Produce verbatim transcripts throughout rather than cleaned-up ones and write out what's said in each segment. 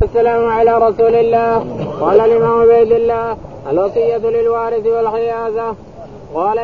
السلام على رسول الله. قال الإمام عبيد الله الوصية للوارث والحيازة. قال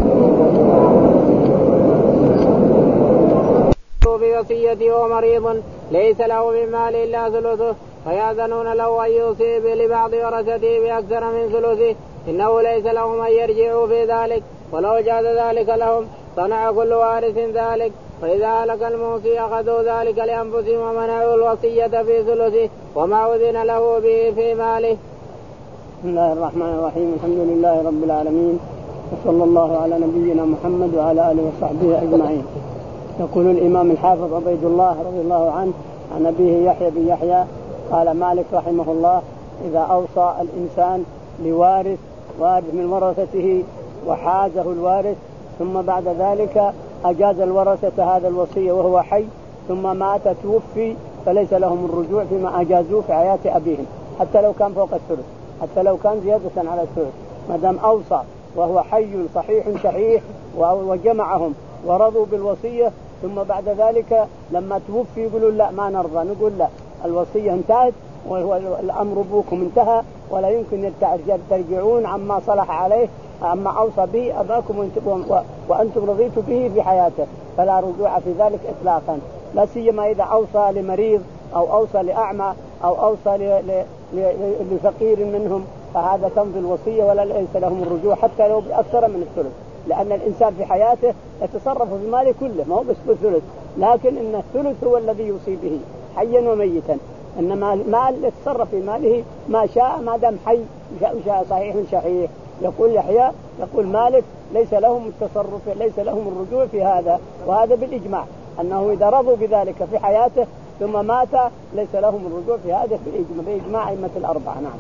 بوصيته ومريض ليس له من مال إلا ثلثه فيأذنون له أن يوصي لبعض ورثته بأكثر من ثلثه إنه ليس لهم أن يرجعوا في ذلك ولو جاز ذلك لهم صنع كل وارث ذلك فإذا هلك الموصي أخذوا ذلك لأنفسهم ومنعوا الوصية في ثلثه وما أذن له به في ماله. بسم الله الرحمن الرحيم. الحمد لله رب العالمين وصلى الله على نبينا محمد وعلى آله وصحبه أجمعين. يقول الإمام الحافظ عبيد الله رضي الله عنه عن أبيه يحيى بن يحيى قال مالك رحمه الله إذا أوصى الإنسان لوارث وارث من ورثته وحازه الوارث ثم بعد ذلك أجاز الورثة هذا الوصية وهو حي ثم مات توفي فليس لهم الرجوع فيما أجازوه في حياة أبيهم حتى لو كان فوق الثلث حتى لو كان زيادة على الثلث ما دام أوصى وهو حي صحيح شحيح وجمعهم ورضوا بالوصية ثم بعد ذلك لما توفي يقولوا لا ما نرضى نقول لا الوصية انتهت وهو الأمر بوكم انتهى ولا يمكن ترجعون عما صلح عليه عما أوصى به أباكم وأنتم رضيتوا به في حياته فلا رجوع في ذلك إطلاقا لا سيما إذا أوصى لمريض أو أوصى لأعمى أو أوصى لفقير منهم فهذا تمضي الوصية ولا ليس لهم الرجوع حتى لو بأكثر من الثلث لأن الإنسان في حياته يتصرف في ماله كله ما هو بس بالثلث لكن إن الثلث هو الذي يوصي به حيا وميتا إنما المال يتصرف في ماله ما شاء ما دام حي شاء صحيح شحيح. يقول يحيى يقول مالك ليس لهم التصرف ليس لهم الرجوع في هذا وهذا بالإجماع أنه إذا رضوا بذلك في حياته ثم مات ليس لهم الرجوع في هذا بإجماع أئمة الأربعة. نعم.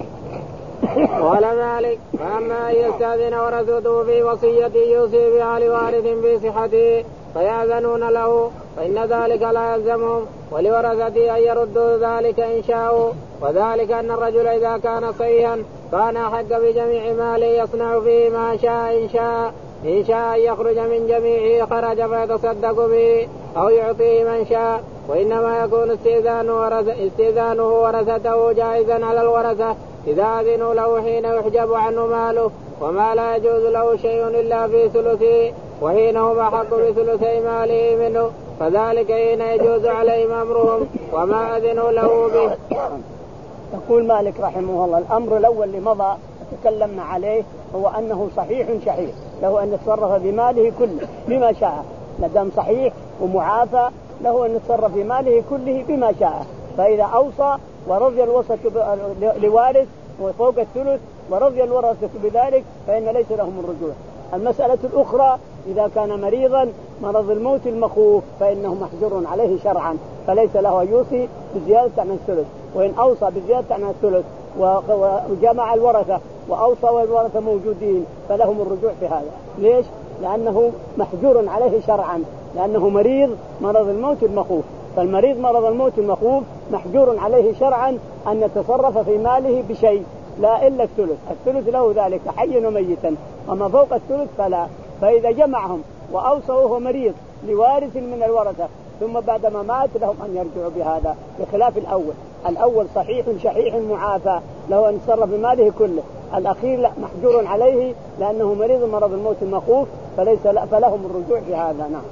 قال مالك فأما أن يستأذن ورثته في وصية يوصي بها لوارث في صحته فيأذنون له فإن ذلك لا يلزمهم ولورثته أن يردوا ذلك إن شاءوا وذلك أن الرجل إذا كان صحيحا كان أحق بجميع ماله يصنع فيه ما شاء إن شاء إن شاء أن يخرج من جميعه خرج فيتصدق به أو يعطيه من شاء وإنما يكون استئذانه ورثته جائزا على الورثة إذا أذنوا له حين يحجب عنه ماله وما لا يجوز له شيء إلا في ثلثه وحين هم أحق بثلثي ماله منه فذلك حين يجوز عليهم أمرهم وما أذنوا له به. يقول مالك رحمه الله الأمر الأول اللي مضى تكلمنا عليه هو أنه صحيح شحيح له أن يتصرف بماله كله بما شاء لدم صحيح ومعافى له أن يتصرف بماله كله بما شاء فإذا أوصى ورضي الوصية لوارث وفوق الثلث ورضي الورثة بذلك فإن ليس لهم الرجوع. المسألة الأخرى إذا كان مريضا مرض الموت المخوف فإنه محجور عليه شرعا فليس له يوصي بزيادة عن الثلث وإن أوصى بزيادة عن الثلث وجمع الورثة وأوصى والورثة موجودين فلهم الرجوع في هذا. ليش؟ لأنه محجور عليه شرعا لأنه مريض مرض الموت المخوف فالمريض مرض الموت المخوف محجور عليه شرعا أن يتصرف في ماله بشيء لا إلا الثلث الثلث له ذلك حيا وميتا وما فوق الثلث فلا فإذا جمعهم وأوصى وهو مريض لوارث من الورثة ثم بعدما مات لهم أن يرجعوا بهذا بخلاف الأول الأول صحيح شحيح معافى له أن يتصرف بماله كله الأخير لا محجور عليه لأنه مريض مرض الموت المخوف فليس فلهم الرجوع في هذا. نعم.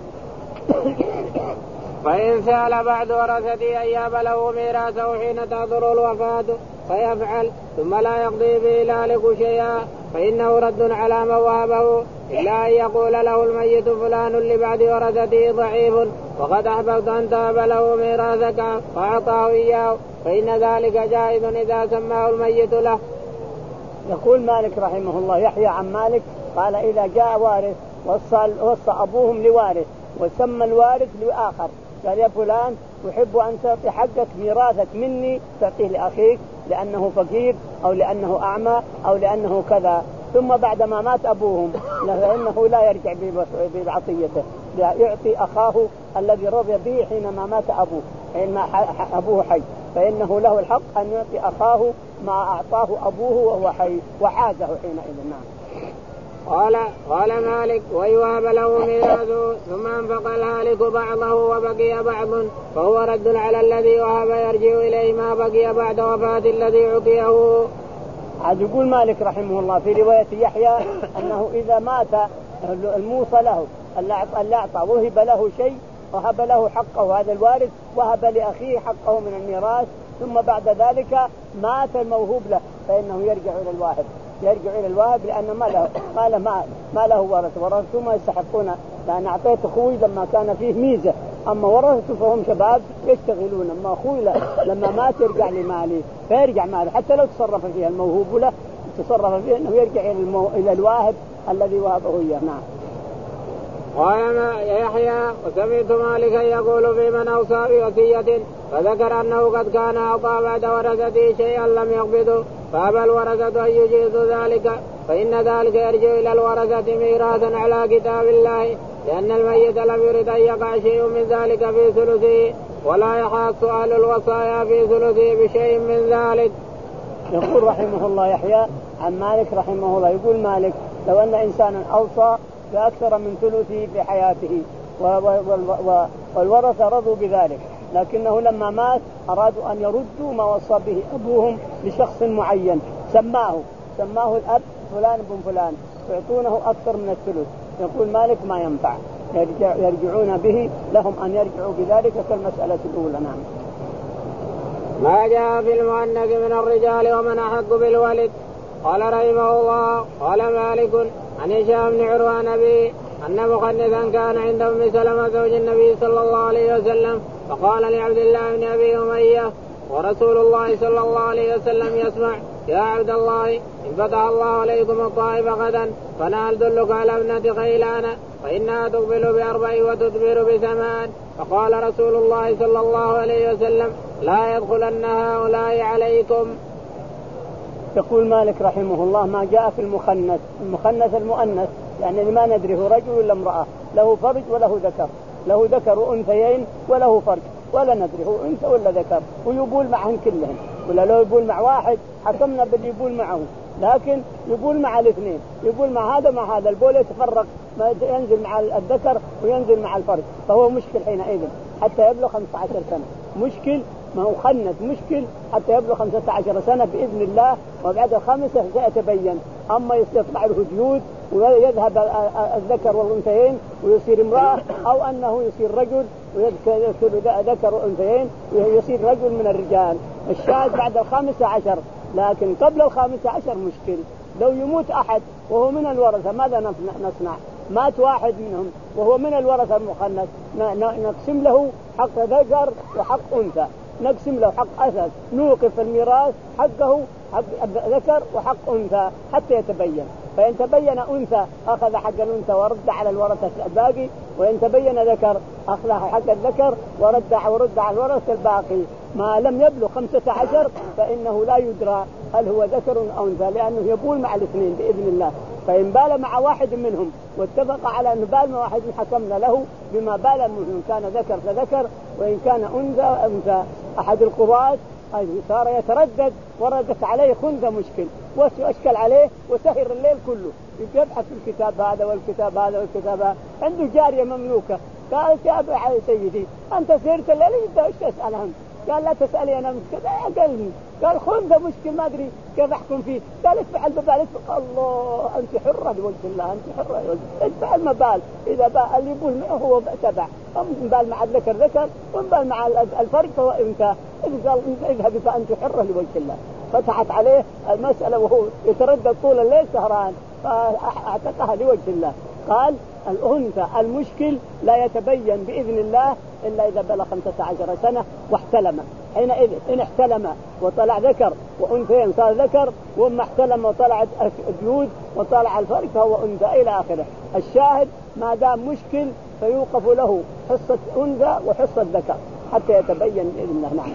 فإن سأل بعد ورثته أن يهب له ميراثه حين تحضر الوفاة فيفعل ثم لا يقضي به ذلك شيئا فإنه رد على من وهبه إلا أن يقول له الميت فلان لبعد ورثته ضعيف وقد أحببت أن تهب له ميراثك فأعطاه إياه فإن ذلك جائز إذا سماه الميت له. يقول مالك رحمه الله يحيى عن مالك قال إذا جاء وارث وصى, وصى أبوهم لوارث وسمى الوارث لآخر قال يا فلان أحب أن تعطي حقك ميراثك مني تعطيه لأخيك لأنه فقير أو لأنه أعمى أو لأنه كذا ثم بعدما مات أبوهم فإنه لا يرجع بعطيته يعطي أخاه الذي رضي به حينما مات أبوه حينما أبوه حي فإنه له الحق أن يعطي أخاه ما أعطاه أبوه وهو حي وحازه حينئذ. نعم. قال قال مالك ويوهب له ميراثه ثم انفق الهالك بعضه وبقي بعض فهو رد على الذي وهب يرجع إليه ما بقي بعد وفاة الذي عطيه. عاد يقول مالك رحمه الله في رواية يحيى أنه إذا مات الموصى له اللي أعطى وهب له شيء وهب له حقه هذا الوارث وهب لأخيه حقه من الميراث ثم بعد ذلك مات الموهوب له فإنه يرجع إلى الواهب يرجع إلى الواهب لأن ما له ما له ما, ما له ورث ورثته ما يستحقون لأن أعطيت أخوي لما كان فيه ميزة أما ورثته فهم شباب يشتغلون أما أخوي لما مات يرجع لمالي فيرجع ماله حتى لو تصرف فيها الموهوب له تصرف فيه أنه يرجع إلى, المو... إلى الواهب الذي وهبه إياه. نعم. قال يحيى وسمعت مالكا يقول في من أوصى بوصية فذكر أنه قد كان أعطى بعد ورثته شيئا لم يقبضه فأبى الورثة أن يجيزوا ذلك فإن ذلك يرجع إلى الورثة ميراثا على كتاب الله لأن الميت لم يرد أن يقع شيء من ذلك في ثلثه ولا يحاص أهل الوصايا في ثلثه بشيء من ذلك. يقول رحمه الله يحيى عن مالك رحمه الله يقول مالك لو أن إنسانا أوصى بأكثر من ثلثه في حياته والورثة رضوا بذلك لكنه لما مات أرادوا أن يردوا ما وصى به أبوهم لشخص معين سماه سماه الأب فلان بن فلان يعطونه أكثر من الثلث يقول مالك ما ينفع يرجع يرجعون به لهم أن يرجعوا بذلك كالمسألة الأولى. نعم. ما جاء في المؤنث من الرجال ومن أحق بالولد. قال رحمه الله قال مالك عن هشام بن عروة نبي أن مخنثا كان عند أم سلمة زوج النبي صلى الله عليه وسلم فقال لعبد الله بن أبي أمية ورسول الله صلى الله عليه وسلم يسمع يا عبد الله إن فتح الله عليكم الطائف غدا فأنا أدلك على ابنة خيلان فإنها تقبل بأربع وتدبر بثمان فقال رسول الله صلى الله عليه وسلم لا يدخلن هؤلاء عليكم. يقول مالك رحمه الله ما جاء في المخنث المخنث المؤنث يعني ما ندري هو رجل ولا امرأة له فرج وله ذكر له ذكر وأنثيين وله فرج ولا ندري هو أنثى ولا ذكر ويبول معهم كلهم ولا لو يبول مع واحد حكمنا باللي يبول معه لكن يبول مع الاثنين يبول مع هذا مع هذا البول يتفرق ما ينزل مع الذكر وينزل مع الفرج فهو مشكل حينئذ حتى يبلغ خمسة عشر سنة مشكل ما هو خنث مشكل حتى يبلغ خمسة عشر سنة بإذن الله وبعد الخامسة سيتبين أما يستطلع له جيود ويذهب الذكر والأنثيين ويصير امرأة أو أنه يصير رجل ويذكر ذكر وأنثيين ويصير رجل من الرجال. الشاهد بعد الخامسة عشر لكن قبل الخامسة عشر مشكل لو يموت أحد وهو من الورثة ماذا نصنع؟ مات واحد منهم وهو من الورثة المخنث نقسم له حق ذكر وحق أنثى نقسم له حق أسد نوقف الميراث حقه حق ذكر وحق أنثى حتى يتبين فإن تبين أنثى أخذ حق الأنثى ورد على الورثة الباقي وإن تبين ذكر أخذ حق الذكر ورد ورد على الورثة الباقي ما لم يبلغ خمسة عشر فإنه لا يدرى هل هو ذكر أو أنثى لأنه يبول مع الاثنين بإذن الله فإن بال مع واحد منهم واتفق على أن بال مع واحد حكمنا له بما بال منهم كان ذكر فذكر وإن كان أنثى أنثى. أحد القضاة صار يتردد وردت عليه خنثى مشكل وأشكل عليه وسهر الليل كله يبحث في الكتاب هذا والكتاب هذا والكتاب هذا عنده جارية مملوكة قالت يا أبي سيدي أنت سهرت الليل إيش تسأل عنه قال لا تسألي أنا كذا قال قال خنثى مشكل ما أدري كيف أحكم فيه قال ادفع البال الله أنت حرة لوجه الله أنت حرة ادفع المبال إذا بال اللي يقول هو تبع بال مع الذكر ذكر وبال مع الفرق فهو أنثى قال اذهبي فأنت حرة لوجه الله فتحت عليه المسألة وهو يتردد طول الليل سهران فاعتقها لوجه الله. قال الأنثى المشكل لا يتبين بإذن الله إلا إذا بلغ خمسة عشر سنة واحتلم حينئذ إن احتلم وطلع ذكر وأنثيين صار ذكر وما احتلم وطلع جيود وطلع الفرق فهو أنثى إلى آخره. الشاهد ما دام مشكل فيوقف له حصة أنثى وحصة ذكر حتى يتبين بإذن الله. نعم.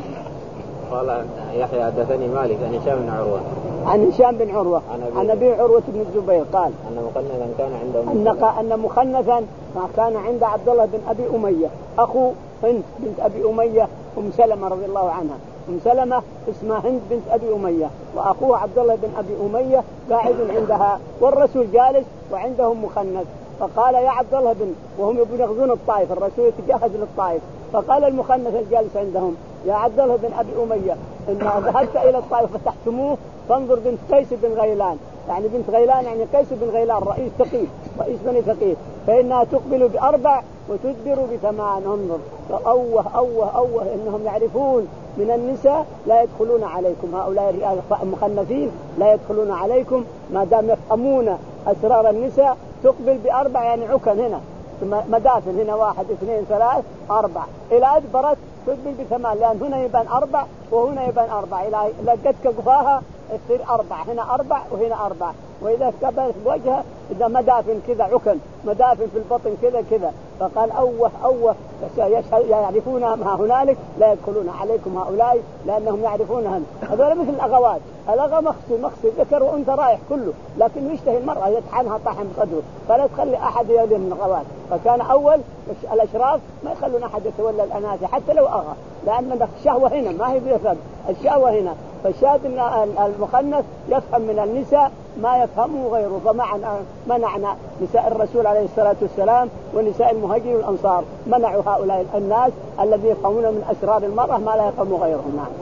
قال يحيى حدثني مالك عن هشام بن عروة عن هشام بن عروة عن أبي عروة بن الزبير قال أن مخنثا كان عنده أن مخنثا كان عند عبد الله بن أبي أمية أخو هند بنت أبي أمية أم سلمة رضي الله عنها أم سلمة اسمها هند بنت أبي أمية، وأخوها عبد الله بن أبي أمية قاعد عندها، والرسول جالس وعندهم مخنث. فقال يا عبد الله بن، وهم يبغون الطائف، الرسول يتجهز للطائف، فقال المخنث الجالس عندهم يا عبد الله بن أبي أمية إن ذهبت إلى الطائف فتحتموه فانظر بنت قيس بن غيلان، يعني بنت غيلان يعني قيس بن غيلان رئيس ثقيف، رئيس بني ثقيف، فإنها تقبل بأربع وتدبر بثمان. انظر أوه أوه أوه إنهم يعرفون من النساء لا يدخلون عليكم، هؤلاء المخنثين لا يدخلون عليكم ما دام يفهمون أسرار النساء. تقبل بأربع يعني عكن هنا مدافن، هنا واحد اثنين ثلاث أربع، إلى أدبرت تقبل بثمان، لأن هنا يبان أربع وهنا يبان أربع، إلى لقتك قفاها يصير أربع، هنا أربع وهنا أربع. وإذا كبرت وجهها إذا مدافن كذا عكن، مدافن في البطن كذا كذا. فقال أوه أوه يعرفونها ما هنالك لا يدخلون عليكم هؤلاء لأنهم يعرفونها. هذول مثل الأغوات، الأغا مخصي مخصي ذكر وأنت رايح كله، لكن يشتهي المرأة يطحنها طحن بقدره، فلا تخلي أحد يولي من الأغوات. فكان أول الأشراف ما يخلون أحد يتولى الأناث حتى لو أغى، لأن الشهوة هنا ما هي بيفهم، الشهوة هنا. فالشاهد المخنث يفهم من النساء ما يفهمه غيره، فمنعنا نساء الرسول عليه الصلاة والسلام ونساء المهاجرين والأنصار، منعوا هؤلاء الناس الذين يفهمون من أسرار المرأة ما لا يفهم غيرهم. نعم.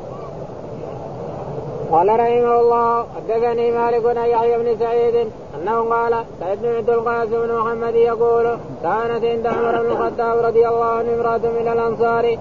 قال رحمه الله حدثني مالك بن يحيى بن سعيد أنه قال سمعت القاسم بن محمد يقول كانت عند عمر بن الخطاب رضي الله عنه امرأة من الأنصار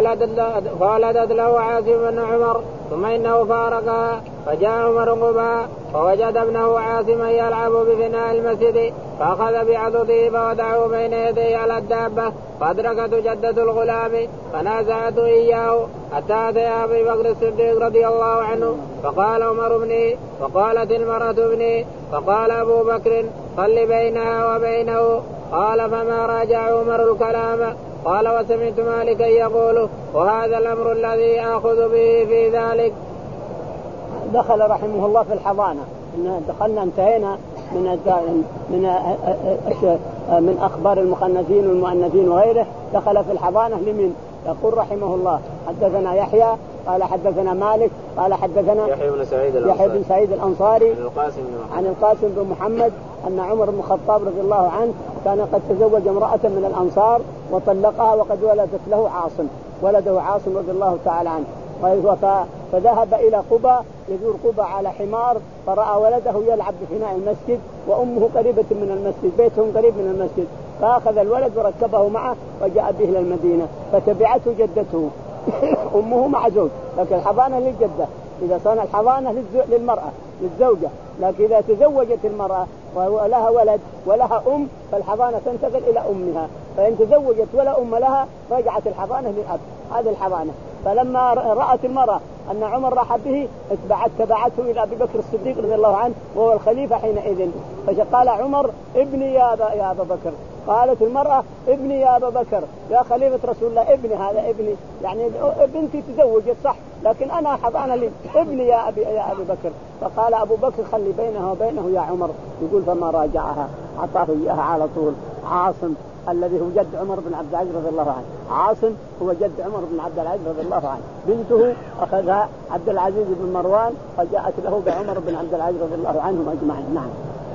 فولدت له عاصم بن عمر ثم إنه فارقها، فجاء عمر قباء فوجد ابنه عاصما يلعب بفناء المسجد فأخذ بعضده فوضعه بين يديه على الدابة، فأدركته جدة الغلام فنازعته إياه حتى أتى أبي بكر الصديق رضي الله عنه فقال عمر ابني، وقالت المرأة ابني، فقال أبو بكر صل بينها وبينه. قال فما راجع عمر الكلام. قال وسمعت مالكا يقول وهذا الأمر الذي آخذ به في ذلك. دخل رحمه الله في الحضانة، دخلنا انتهينا من من من أخبار المخنثين والمؤنثين وغيره. دخل في الحضانة لمن؟ يقول رحمه الله حدثنا يحيى قال حدثنا مالك قال حدثنا يحيى بن سعيد الأنصاري, يحيى بن سعيد الأنصاري عن القاسم بن عن القاسم بن محمد أن عمر بن الخطاب رضي الله عنه كان قد تزوج امرأة من الأنصار وطلقها وقد ولدت له عاصم، ولده عاصم رضي الله تعالى عنه. فذهب إلى قبى يزور قبى على حمار، فرأى ولده يلعب بفناء المسجد وأمه قريبة من المسجد، بيتهم قريب من المسجد، فأخذ الولد وركبه معه وجاء به إلى المدينة، فتبعته جدته أمه مع زوج، لكن الحضانة للجدة، إذا صار الحضانة للمرأة للزوجة، لكن إذا تزوجت المرأة ولها ولد ولها أم فالحضانة تنتقل إلى أمها، فإن تزوجت ولا أم لها رجعت الحضانة للأب. هذه الحضانة. فلما رأت المرأة أن عمر راح به اتبعت تبعته إلى أبي بكر الصديق رضي الله عنه وهو الخليفة حينئذ، فقال عمر ابني يا أبا, يا أبا بكر. قالت المرأة ابني يا أبا بكر يا خليفة رسول الله، ابني هذا ابني، يعني بنتي تزوجت صح لكن أنا حضانة لي، ابني يا أبي يا أبي بكر. فقال أبو بكر خلي بينها وبينه يا عمر. يقول فما راجعها، أعطاه إياها على طول. عاصم الذي هو جد عمر بن عبد العزيز رضي الله عنه، عاصم هو جد عمر بن عبد العزيز رضي الله عنه، بنته أخذها عبد العزيز بن مروان فجاءت له بعمر بن عبد العزيز رضي الله عنهم أجمعين. نعم.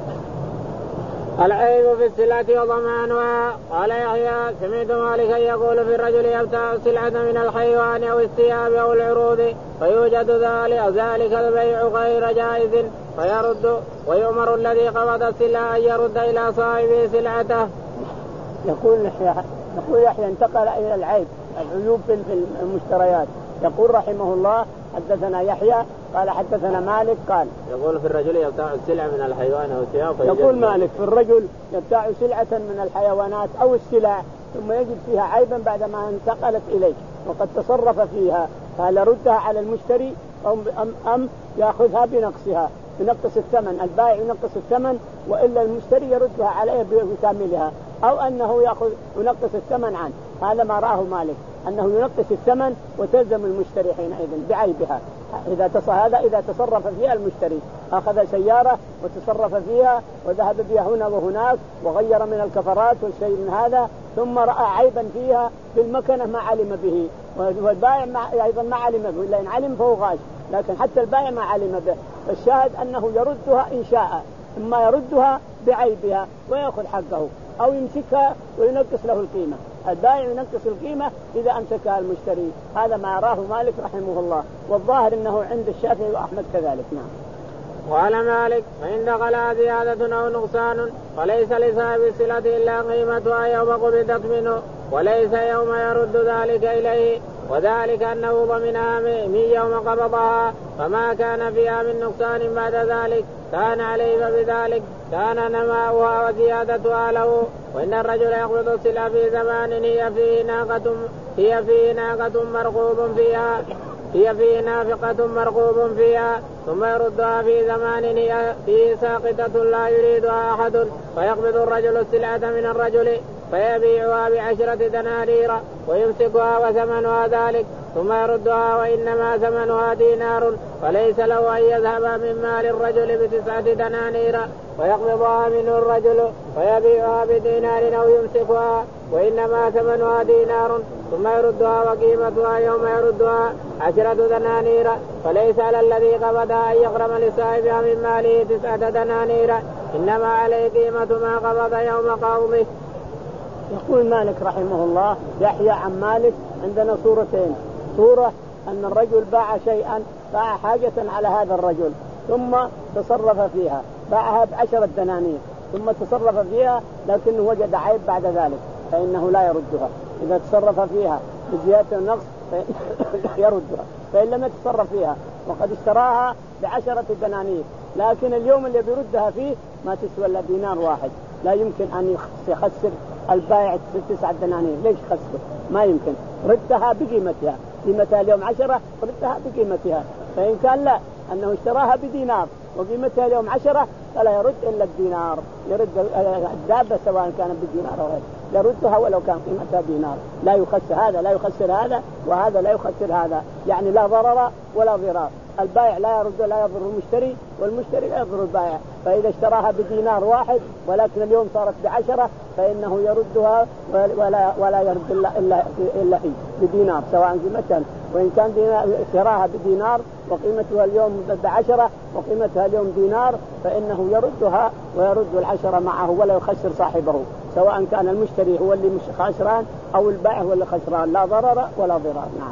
العيب في السلعة وضمانها. قال يحيى سمعت مالكا يقول في الرجل يبتاع سلعة من الحيوان أو الثياب أو العروض فيوجد ذلك البيع غير جائز فيرد، ويؤمر الذي قبض السلعة أن يرد إلى صاحبه سلعته. يقول يحيى يقول يحيى انتقل إلى العيب العيوب في المشتريات. يقول رحمه الله حدثنا يحيى قال حدثنا مالك قال يقول في الرجل يبتاع السلعة من الحيوان أو الثياب. يقول مالك في الرجل يبتاع سلعة من الحيوانات أو السلع ثم يجد فيها عيبا بعدما انتقلت إليه وقد تصرف فيها، فهل يردها على المشتري أم, أم يأخذها بنقصها بنقص الثمن؟ البائع ينقص الثمن وإلا المشتري يردها عليه بكاملها، أو أنه يأخذ ينقص الثمن عنه. هذا ما رآه مالك أنه ينقص الثمن وتلزم المشتري حينئذ بعيبها. إذا تص... هذا إذا تصرف فيها المشتري، أخذ سيارة وتصرف فيها وذهب بها هنا وهناك وغير من الكفرات والشيء من هذا ثم رأى عيبا فيها في المكنة ما علم به، والبائع أيضا ما علم به، إلا إن علم فهو غاش، لكن حتى البائع ما علم به. فالشاهد أنه يردها إن شاء، إما يردها بعيبها ويأخذ حقه، أو يمسكها وينقص له القيمة. البائع ينقص القيمة إذا أمسكها المشتري. هذا ما أراه مالك رحمه الله، والظاهر أنه عند الشافعي وأحمد كذلك. نعم. وقال مالك: فإن دخل زيادة أو نقصان فليس لصاحب الصلة إلا قيمتها يوم قبضت منه، وليس يوم يرد ذلك إليه، وذلك أنه ضمنها من يوم قبضها، فما كان فيها من نقصان بعد ذلك كان عليه، فبذلك كان نماؤها وزيادتها له. وإن الرجل يقبض الصلة في زمان هي فيه ناقة هي فيه ناقة مرغوب فيها هي فيه نافقة مرغوب فيها، ثم يردها في زمان هي فيه ساقطة لا يريدها أحد، فيقبض الرجل السلعة من الرجل فيبيعها بعشرة دنانير ويمسكها وثمنها ذلك، ثم يردها وإنما ثمنها دينار، فليس له أن يذهب من مال الرجل بتسعة دنانير ويقبضها منه الرجل فيبيعها بدينار أو يمسكها وإنما ثمنها دينار، ثم يردها وقيمتها يوم يردها عشرة دنانير، فليس على الذي قبضها أن يغرم لصاحبها من ماله تسعة دنانير، إنما عليه قيمة ما قبض يوم قبضه. يقول مالك رحمه الله: يحيى عن مالك عندنا صورتين، صورة أن الرجل باع شيئا، باع حاجة على هذا الرجل ثم تصرف فيها، باعها بعشرة دنانير ثم تصرف فيها، لكنه وجد عيب بعد ذلك فإنه لا يردها. إذا تصرف فيها بزيادة النقص يردها، فإن لم يتصرف فيها وقد اشتراها بعشرة دنانير، لكن اليوم اللي بيردها فيه ما تسوى إلا دينار واحد، لا يمكن أن يخسر البائع تسعة دنانير. ليش خسره؟ ما يمكن. ردها بقيمتها، قيمتها اليوم عشرة، ردها بقيمتها. فإن كان لا، أنه اشتراها بدينار وقيمتها اليوم عشرة، فلا يرد إلا الدينار، يرد الدابة سواء كانت بالدينار أو غير، يردها ولو كان قيمتها دينار. لا يخسر هذا، لا يخسر هذا، وهذا لا يخسر هذا، يعني لا ضرر ولا ضرار. البائع لا يرد، لا يضر المشتري، والمشتري لا يضر البائع. فإذا اشتراها بدينار واحد ولكن اليوم صارت بعشرة فإنه يردها ولا ولا يرد إلا إلا إلا بدينار سواء قيمتها. وإن كان اشتراها بدينار وقيمتها اليوم بعشرة وقيمتها اليوم دينار فإنه يردها ويرد العشرة معه ولا يخسر صاحبه، سواء كان المشتري هو اللي مش خسران أو البائع هو اللي خسران، لا ضرر ولا ضرار. نعم.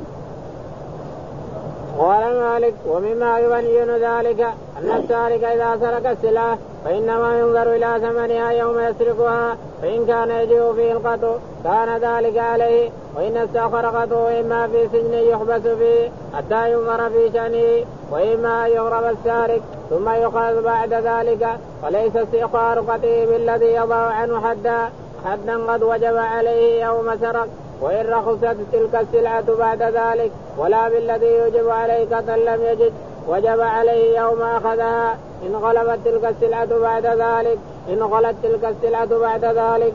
قال مالك: ومما يبين ذلك أن السارق إذا سرق السلعة فإنما ينظر إلى ثمنها يوم يسرقها، فإن كان يجب فيه القطع كان ذلك عليه، وإن استأخر قطعه إما في سجن يحبس فيه حتى ينظر في شأنه، وإما أن يغرم السارق ثم يقال بعد ذلك، فليس استئخار قطعه بالذي يضع عنه حدا حدا قد وجب عليه يوم سرق، وإن رخصت تلك السلعة بعد ذلك، ولا بالذي يجب عليه قطع لم يجد وجب عليه يوم أخذها، إن غلبت تلك السلعة بعد ذلك إن غلت تلك السلعة بعد ذلك.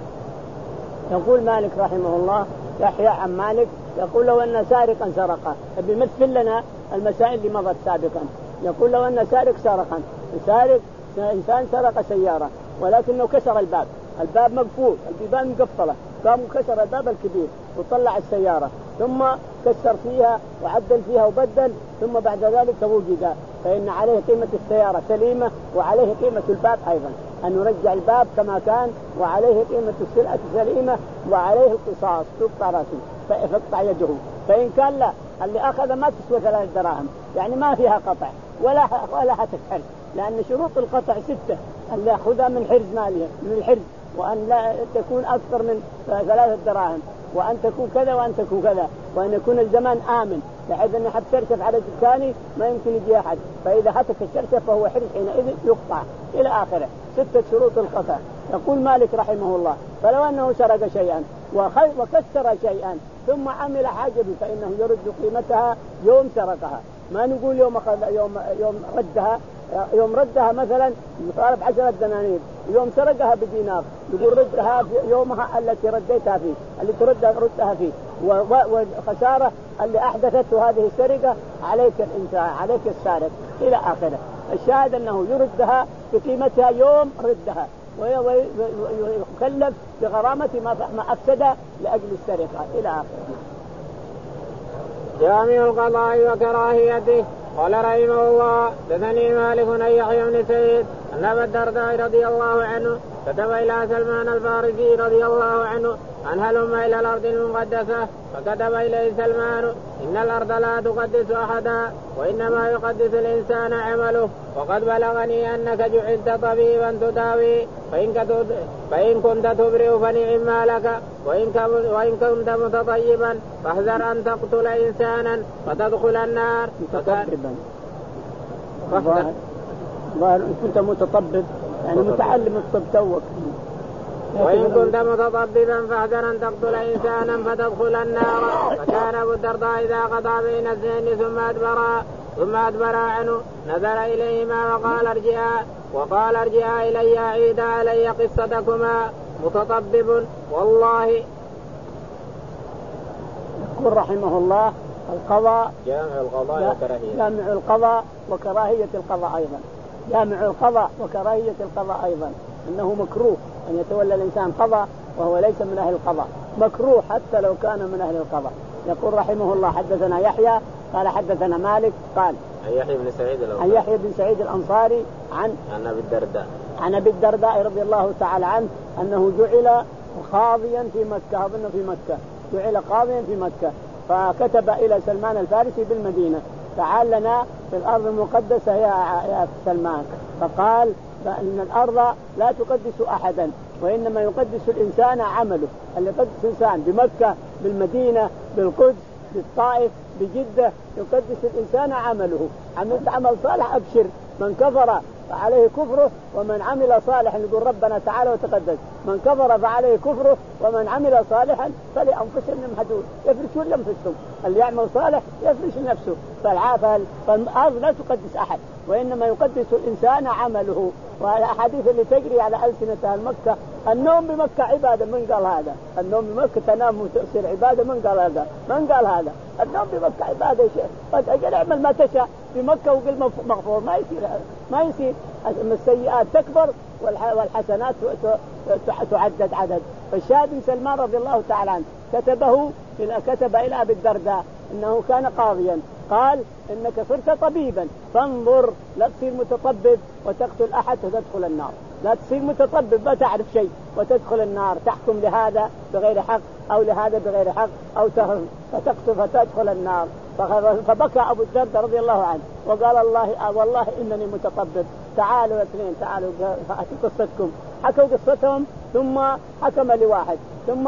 يقول مالك رحمه الله: يحيى عن مالك يقول: لو أن سارقا سرقا، بيمثل لنا المسائل اللي مضت سابقا. يقول: لو أن سارق سرقا، سارق إنسان سرق سيارة ولكنه كسر الباب، الباب مقفول، البيبان مقفلة، قام كسر الباب الكبير وطلع السيارة ثم كسر فيها وعدل فيها وبدل، ثم بعد ذلك وجد، فإن عليه قيمة السيارة سليمة وعليه قيمة الباب أيضا، أن يرجع الباب كما كان، وعليه قيمة السلعة سليمة وعليه القصاص تقطع رأسه فيقطع يده. فإن كان لا، اللي أخذ ما تسوى ثلاث دراهم، يعني ما فيها قطع ولا ولا هتكحل، لأن شروط القطع ستة: اللي يأخذها من حرز مالية من الحرز، وأن لا تكون أكثر من ثلاثة دراهم، وأن تكون كذا وأن تكون كذا، وأن يكون الزمان آمن بحيث أن حتى ترشف على الدكاني ما يمكن يجي أحد، فإذا هتك الشرشف فهو حرز حينئذ يقطع إلى آخره. ستة شروط القطع. يقول مالك رحمه الله: فلو أنه سرق شيئا وكسر شيئا ثم عمل حاجة فإنه يرد قيمتها يوم سرقها، ما نقول يوم أخذ يوم يوم ردها يوم ردها مثلا يطالب عشرة دنانير، يوم سرقها بدينار يقول ردها في يومها التي رديتها فيه، اللي تردها ردها فيه، والخسارة اللي أحدثته هذه السرقة عليك الإنسان عليك السارق إلى آخره. الشاهد أنه يردها بقيمتها يوم ردها، ويكلف بغرامة ما أفسد لأجل السرقة إلى آخره. جامع القضاء وكراهيته. قال رحمه الله دثني مالك بن يحيى بن سعيد أن أبا الدرداء رضي الله عنه كتب إلى سلمان الفارسي رضي الله عنه أن هلم إلى الأرض المقدسة، فكتب إليه سلمان إن الأرض لا تقدس أحدا وإنما يقدس الإنسان عمله، وقد بلغني أنك جعلت طبيبا تداوي، فإن كنت تبرئ فنعم لك، وإن كنت متطيبا فاحذر أن تقتل إنسانا فتدخل النار. متطببا ظاهر إن كنت متطبب يعني متعلم الطب توك. وإن كنت متطببا فاحذر أن تقتل إنسانا فتدخل النار. فكان أبو الدرداء إذا قضى بين اثنين ثم أدبرا ثم أدبر عنه نظر إليهما وقال ارجعا وقال ارجعا إلي عيدا علي قصتكما متطبب والله. يقول رحمه الله القضاء جامع القضاء وكراهية جامع القضاء وكراهية القضاء أيضا جامع القضاء وكراهية القضاء أيضا أنه مكروه أن يتولى الإنسان قضاء وهو ليس من أهل القضاء، مكروه حتى لو كان من أهل القضاء. يقول رحمه الله حدثنا يحيى قال حدثنا مالك قال عن يحيى بن سعيد عن يحيى بن سعيد الأنصاري عن عن أبي الدرداء عن أبي الدرداء رضي الله تعالى عنه أنه جعل قاضيا في مكة، أظن في مكة جعل قاضيا في مكة، فكتب إلى سلمان الفارسي بالمدينة تعال لنا في الأرض المقدسة يا يا سلمان، فقال إن الأرض لا تقدس أحدا وإنما يقدس الإنسان عمله. اللي يقدس الإنسان بمكة بالمدينة بالقدس بالطائف بجدة يقدس الإنسان عمله. عملت عمل صالح أبشر، من كفر فعليه كفره ومن عمل صالحا يقول ربنا تعالى وتقدس، من كفر فعليه كفره ومن عمل صالحا فلأنفسهم يمهدون. يفرشون لأنفسهم، اللي يعمل صالح يفرش نفسه. فالأرض لا تقدس أحد وإنما يقدس الإنسان عمله. والأحاديث اللي تجري على ألسنة أهل مكة النوم بمكة عبادة، من قال هذا؟ النوم بمكة تنام وتصير عبادة، من قال هذا؟ من قال هذا؟ النوم بمكة عبادة شيء، أجل اعمل ما تشاء بمكة وقل مغفور، ما يصير ما يصير. السيئات تكبر والحسنات تعدد عدد. فالشاهد سلمان رضي الله تعالى عنه كتبه كتب إلى أبي الدرداء إنه كان قاضيا، قال إنك صرت طبيبا فانظر لا تصير متطبب وتقتل أحد وتدخل النار، لا تصير متطبب ما تعرف شيء وتدخل النار، تحكم لهذا بغير حق أو لهذا بغير حق أو فتقتل فتدخل النار. فبكى أبو الدرداء رضي الله عنه وقال الله والله إنني متطبب، تعالوا يا اثنين تعالوا فأتوا قصتكم. حكوا قصتهم ثم حكم لواحد ثم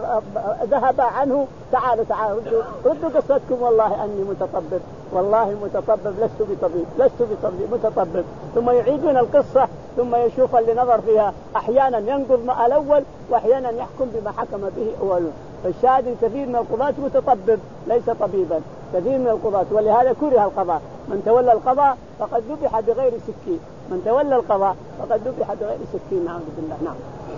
ذهب عنه تعالوا تعالوا ردوا قصتكم والله أني متطبب، والله متطبب لست بطبيب لست بطبيب متطبب. ثم يعيدون القصة ثم يشوف اللي نظر فيها، أحيانا ينقض ما الأول وأحيانا يحكم بما حكم به أوله. فالشاهد كثير من القضاة متطبب ليس طبيبا، كثير من القضاة، ولهذا كره القضاء. من تولى القضاء فقد ذبح بغير سكين، من تولى القضاء فقد ذبح بغير سكين. نعم بالله. نعم.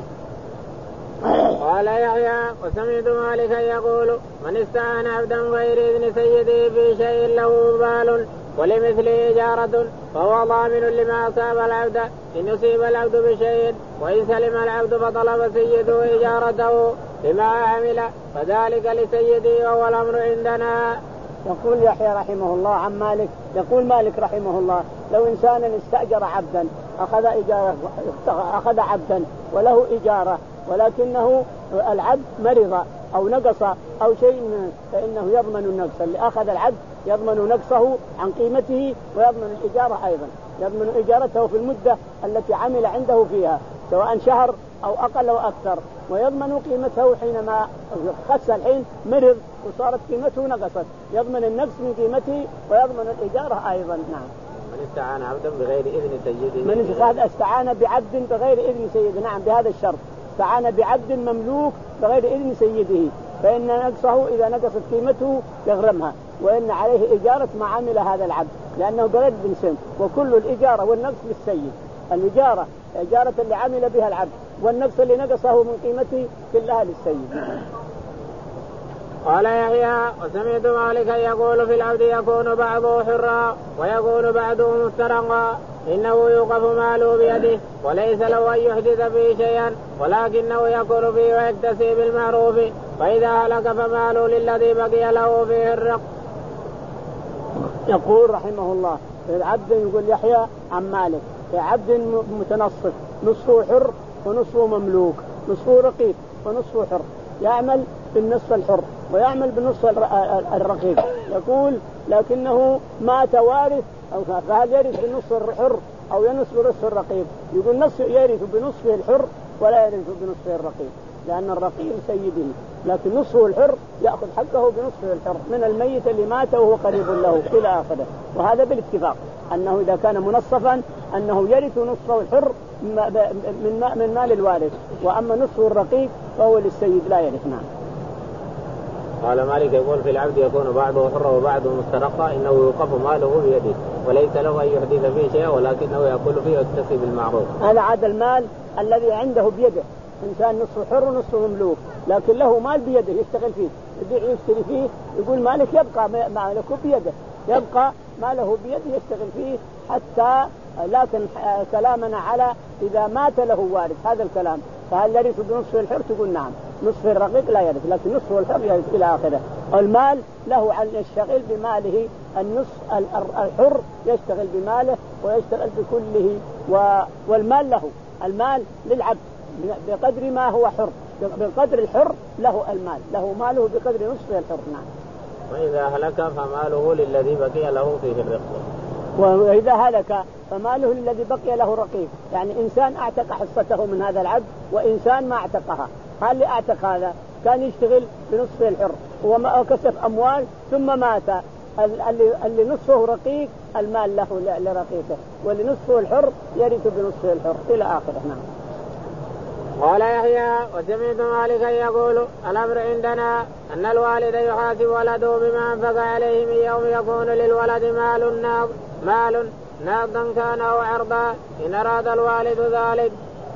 قال يحيى وسمعت مالكا يقول من استعان عبدا غير إذن سيده في شيء له بال ولمثله إجارة فهو ضامن لما أصاب العبد إن يصيب العبد بشيء، وإن سلم العبد فطلب سيده إجارته لما عمل فذلك لسيده وهو الأمر عندنا. يقول يحيى رحمه الله عن مالك، يقول مالك رحمه الله لو إنسان استأجر عبدا أخذ إجارة أخذ عبدا وله إجارة ولكنه العبد مرض أو نقص أو شيء فإنه يضمن النقص، اللي أخذ العبد يضمن نقصه عن قيمته ويضمن الإجارة أيضا، يضمن إجارته في المدة التي عمل عنده فيها سواء شهر أو أقل أو أكثر، ويضمن قيمته حينما خس الحين مرض وصارت قيمته نقصت، يضمن النقص من قيمته ويضمن الإجارة أيضا. نعم. من استعان عبدا بغير إذن سيده من استعان بعبد بغير إذن سيده، نعم بهذا الشرط، استعان بعبد مملوك بغير إذن سيده فإن نقصه إذا نقصت قيمته يغرمها، وإن عليه إجارة ما عمل هذا العبد لأنه بغير إذن سيد، وكل الإجارة والنقص للسيد. الإجارة إجارة اللي عمل بها العبد والنقص اللي نقصه من قيمته كلها للسيد. قال يحيى وسمعت مالكا يقول في العبد يكون بعضه حرا ويكون بعضه مسترقا إنه يوقف ماله بيده وليس له أن يحدث فيه شيئا ولكنه يكون فيه ويكتسي بالمعروف فإذا هلك فماله للذي بقي له فيه الرق. يقول رحمه الله في عبد يقول يحيى عن مالك في عبد متنصف نصفه حر ونصفه مملوك نصفه رقيق ونصفه حر يعمل بالنصف الحر ويعمل بالنصف الرقيق. يقول لكنه مات وارث أو فهل يرث بالنصف الحر أو ينصف بنصف الرقيق؟ يقول نصف يرث بنصفه الحر ولا يرث بنصفه الرقيق لأن الرقيق سيده لكن نصفه الحر يأخذ حقه بنصفه الحر من الميت اللي مات وهو قريب له إلى آخره. وهذا بالاتفاق أنه إذا كان منصفا أنه يرث نصفه الحر من من مال الوارث وأما نصفه الرقيق فهو للسيد لا يرث. نعم. قال مالك يقول في العبد يكون بعضه حرا وبعضه مسترقا إنه يوقف ماله بيده وليس له أن يحدث فيه شيئا ولكنه يأكل فيه ويكتسي بالمعروف. هذا عاد المال الذي عنده بيده إنسان نصف حر ونصف مملوك لكن له مال بيده يشتغل فيه يبيع يشتري فيه. يقول مالك يبقى ماله بيده يبقى ماله بيده يشتغل فيه حتى. لكن كلامنا على إذا مات له وارث هذا الكلام فهل يرث بنصف الحر؟ تقول نعم نصف الرقيق لا يرث لكن نصف الحر يرث إلى آخره. المال له أن يشتغل بماله النصف الحر يشتغل بماله ويشتغل بكله والمال له المال للعبد بقدر ما هو حر بقدر الحر له المال له ماله بقدر نصف الحر. نعم. وإذا هلك فماله للذي بقي له فيه الرق. وإذا هلك فماله للذي بقي له رقيق يعني إنسان أعتق حصته من هذا العبد وإنسان ما أعتقها. هل اللي أعتق هذا كان يشتغل بنصف الحر وكسب أموال ثم مات اللي, اللي نصفه رقيق المال له لرقيقه واللي نصفه الحر يرث بنصفه الحر إلى آخره. نعم. قال يحيى وسمعت مالكا يقول الأمر عندنا أن الوالد يحاسب ولده بما أنفق عليه من يوم يكون للولد مال ناض مال ناضا كان أو عرضا إن أراد الوالد ذلك.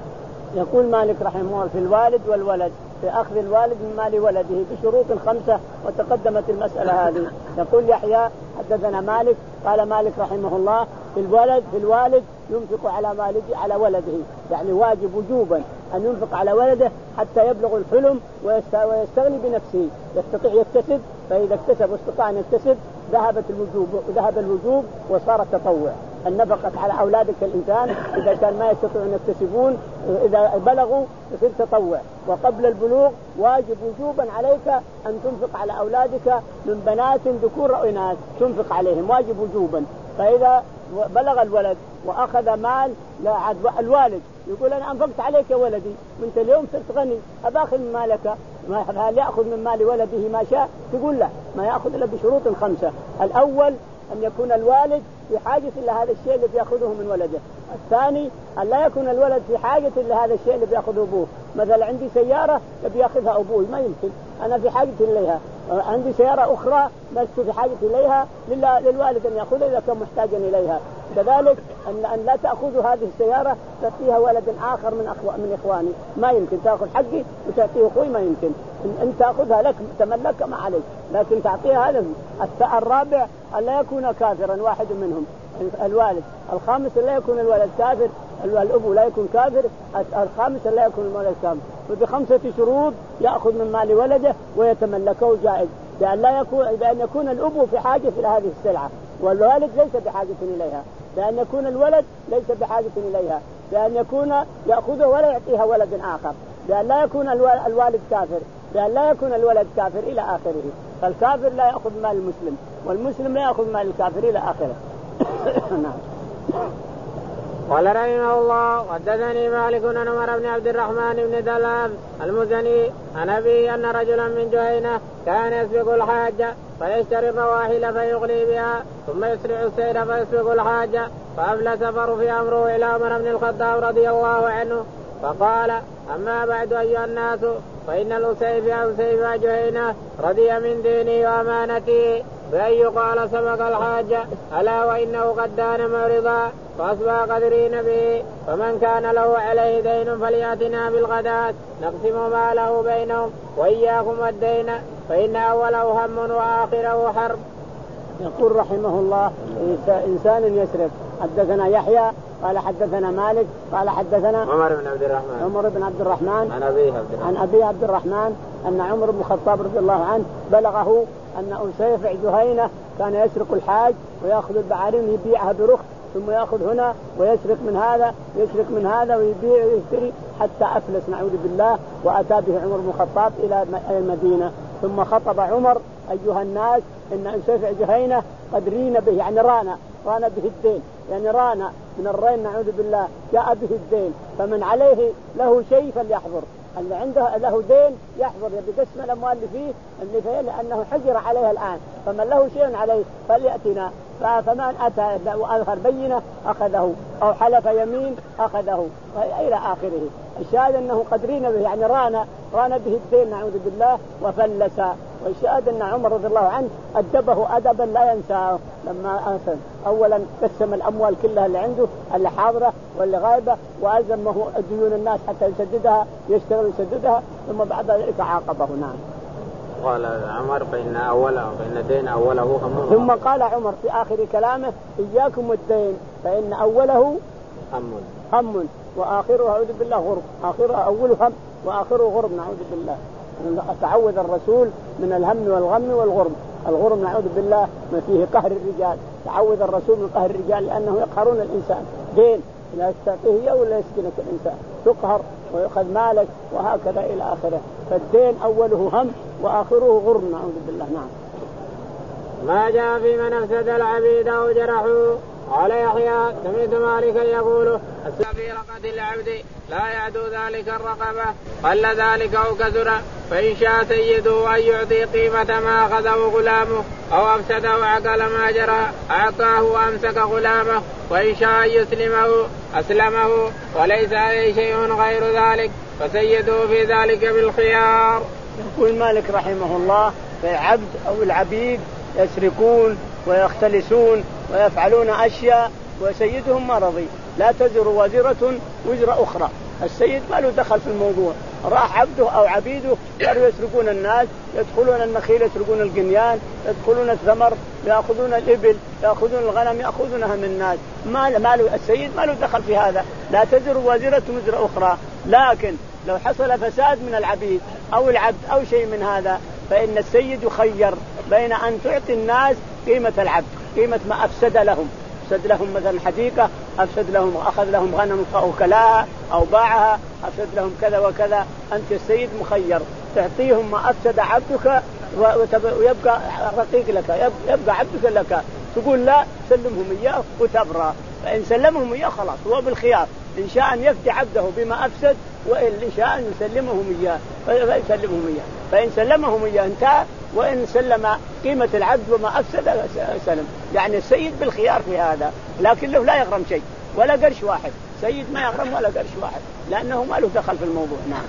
يقول مالك رحمه الله في الوالد والولد في أخذ الوالد من مال ولده بشروط خمسة وتقدمت المسألة هذه. يقول يحيى حدثنا مالك قال مالك رحمه الله في الولد في الوالد ينفق على والده على ولده يعني واجب وجوبا أن ينفق على ولده حتى يبلغ الحلم ويستغني بنفسه يستطيع يكتسب فإذا اكتسب واستطاع أن يكتسب ذهبت الوجوب ذهب الوجوب وصار التطوع. النفقة على أولادك الإنسان إذا كان ما يستطيعون يكتسبون إذا بلغوا يصير تطوع وقبل البلوغ واجب وجوبا عليك أن تنفق على أولادك من بنات ذكور أو إناث تنفق عليهم واجب وجوبا. فإذا بلغ الولد وأخذ مال الوالد يقول أنا أنفقت عليك يا ولدي وأنت اليوم صرت غني أباخذ من مالك هل يأخذ من مال ولده ما شاء؟ تقول لا ما يأخذ إلا بشروط خمسة. الأول أن يكون الوالد في حاجة إلى هذا الشيء اللي بيأخذه من ولده. الثاني أن لا يكون الولد في حاجة إلى هذا الشيء اللي بيأخذه أبوه. مثلا عندي سيارة بيأخذها أبوي ما يمكن أنا في حاجة إليها. عندي سيارة أخرى لست في حاجة إليها للوالد أن يأخذها إذا كان محتاجا إليها. كذلك أن أن لا تأخذوا هذه السيارة تعطيها ولد آخر من أخو من إخواني ما يمكن تأخذ حقي وتعطيه أخوي ما يمكن. أن تأخذها لك تملك ما عليك لكن تعطيها هذا. الرابع أن لا يكون كافرا واحد منهم الوالد. الخامس أن لا يكون الولد كافر الأب لا يكون كافر. الخامس أن لا يكون الولد كافر. فبخمسة شروط يأخذ من مال ولده ويتملكه جائز بأن لا يكون بأن يكون الأب في حاجة إلى هذه السلعة والوالد ليس بحاجة إليها بأن يكون الولد ليس بحاجة إليها بأن يكون يأخذه ولا يعطيها ولد آخر بأن لا يكون الوالد كافر بأن لا يكون الولد كافر إلى آخره. فالكافر لا يأخذ مال المسلم والمسلم لا يأخذ مال الكافر إلى آخره. نعم. قال رحمه الله حدثني مالك عن عمر بن عبد الرحمن بن دلال المزني عن أبي أن رجلا من جهينة كان يسبق الحاجة فيشتري الرواحل فيغلي بها ثم يسرع السير فيسبق الحاجة فأفلى سفر في أمره إلى عمر بن الخطاب رضي الله عنه فقال أما بعد أيها الناس فإن الأسيف أسيف جهينة رضي من ديني وأمانتي بأن يقال سبق الحاجة ألا وإنه قد دان معرضا فأصبح قدرين به فمن كان له عليه دين فليأتنا بالغداة نقسم ماله بينهم وإياكم والدين فإن أوله هم وآخره حرب. يقول رحمه الله إنسان يسرق. حدثنا يحيى قال حدثنا مالك قال حدثنا عمر بن عبد الرحمن عمر بن عبد الرحمن عن أبي عبد الرحمن عن أبي عبد الرحمن أن عمر بن الخطاب رضي الله عنه بلغه أن أسيفع جهينة كان يسرق الحاج ويأخذ البعارين يبيعها برخص ثم يأخذ هنا ويسرق من هذا يسرق من هذا ويبيع ويشتري حتى أفلس نعوذ بالله. وأتى به عمر بن الخطاب إلى المدينة ثم خطب عمر أيها الناس إن أسيفع جهينة قد رين به يعني رانا رانا به الدين يعني رانا من الرين نعوذ بالله جاء به الدين فمن عليه له شيء فليحضر اللي عنده له دين يحضر يبي قسم الأموال اللي فيه اللي فيه لأنه حجر عليها الآن فمن له شيء عليه فليأتنا. فمن أتى وأظهر بينة أخذه أو حلف يمين أخذه إلى آخره. الشاهد أنه قدرين به يعني رانا رانا به الدين نعوذ بالله وفلس. والشاهد أن عمر رضي الله عنه أدبه أدبا لا ينساه لما أنسى أولا قسم الأموال كلها اللي عنده اللي حاضرة واللي غايبة وألزمه ديون الناس حتى يسددها يشتغل يسددها ثم بعد ذلك عاقبه. نعم. قال عمر فإن أوله فإن الدين أوله هم. ثم قال عمر في آخر كلامه إياكم الدين فإن أوله هم هم وآخره أعوذ بالله غرب. آخره أوله هم وآخره غرب نعوذ بالله. تعوذ الرسول من الهم والغم والغرم. الغرم نعوذ بالله ما فيه قهر الرجال. تعوذ الرسول من قهر الرجال لأنه يقهرون الإنسان دين لا يستطيع ولا يسكنك الإنسان تقهر ويأخذ مالك وهكذا إلى آخره. فالدين أوله هم وآخره غرم نعوذ بالله. نعم. ما جاء في من أفسد العبيد أو جرحوا. قال يحيى سمعت مالكا يقول السبب في رقبة العبد لا يعدو ذلك الرقبة قل ذلك أو كثر فإن شاء سيده أن يعطي قيمة ما أخذه غلامه أو أفسد وعقل ما جرى أعطاه وأمسك غلامه وإن شاء يسلمه أسلمه وليس عليه شيء غير ذلك فسيده في ذلك بالخيار. يقول مالك رحمه الله في عبد أو العبيد يسرقون ويختلسون ويفعلون أشياء وسيدهم مرضي لا تزر وزرة وزر أخرى. السيد ما له دخل في الموضوع. راح عبده أو عبيده صاروا يسرقون الناس يدخلون النخيل يسرقون القنيان يدخلون الثمر يأخذون الإبل يأخذون الغنم يأخذونها من الناس ما ما له السيد ما له دخل في هذا. لا تزر وزرة وزر أخرى. لكن لو حصل فساد من العبيد أو العبد أو شيء من هذا فإن السيد يخير بين أن تعطي الناس قيمة العبد قيمة ما أفسد لهم. أفسد لهم مثلا حديقة أفسد لهم أخذ لهم غنم فأكلها أو باعها أفسد لهم كذا وكذا. أنت السيد مخير تعطيهم ما أفسد عبدك ويبقى رقيق لك يبقى عبدك لك تقول لا سلمهم إياه وتبرى. فإن سلمهم إياه خلاص هو بالخيار إن شاء أن يفدي عبده بما أفسد وإن شاء أن يسلمهم إياه فيسلمهم إياه. فإن سلمهم إياه انتهى وإن سلم قيمة العبد وما أفسد سلم. يعني السيد بالخيار في هذا لكن له لا يغرم شيء ولا قرش واحد. سيد ما يغرم ولا قرش واحد لأنه ما له دخل في الموضوع. نعم.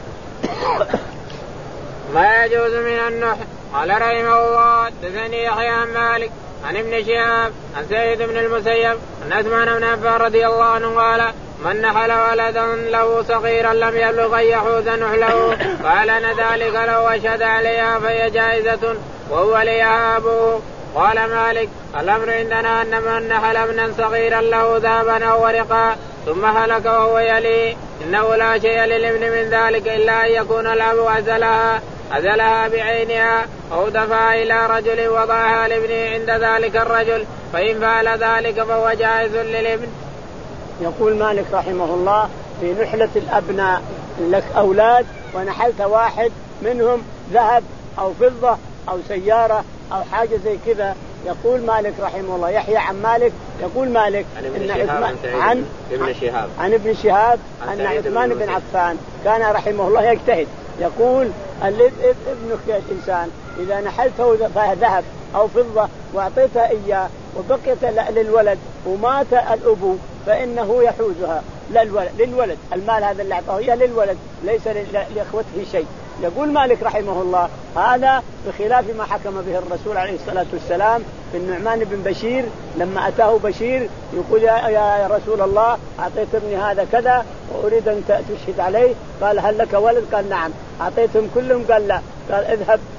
ما يجوز من النح. قال رحمه الله حدثني يحيى عن مالك عن ابن شهاب عن سعيد بن المسيب أن عثمان بن عفان رضي الله عنه قال من نحل ولدا له صغيرا لم يبلغ أن يحوز نحله فأعلن ذلك له وشهد عليها فهي جائزة وهو ليها أبوه. قال مالك الأمر عندنا أن من نحل ابنا صغيرا له ذهبا أو ورقا ثم هلك وهو يلي إنه لا شيء للابن من ذلك إلا أن يكون الأب أزلها أزلها بعينها أو دفع إلى رجل وضعها لابنه عند ذلك الرجل فإن فعل ذلك فهو جائز للابن. يقول مالك رحمه الله في نحلة الأبناء لك أولاد ونحلت واحد منهم ذهب أو فضة أو سيارة أو حاجة زي كذا. يقول مالك رحمه الله يحيى عن مالك يقول مالك عن ابن إن شهاب عن, عن ابن شهاب عن ابن شهاب عن أن عثمان بن عفان كان رحمه الله يجتهد يقول ابنك يا إنسان إذا نحلته ذهب أو فضة وأعطيتها إياه وبقيت للولد ومات الأبو فإنه يحوزها للولد, للولد. المال هذا اللي أعطاه إياه للولد ليس لإخوته شيء. يقول مالك رحمه الله هذا بخلاف ما حكم به الرسول عليه الصلاة والسلام في النعمان بن بشير لما أتاه بشير يقول يا رسول الله أعطيت ابني هذا كذا وأريد أن تشهد عليه. قال هل لك ولد؟ قال نعم. أعطيتهم كلهم؟ قال لا. قال اذهب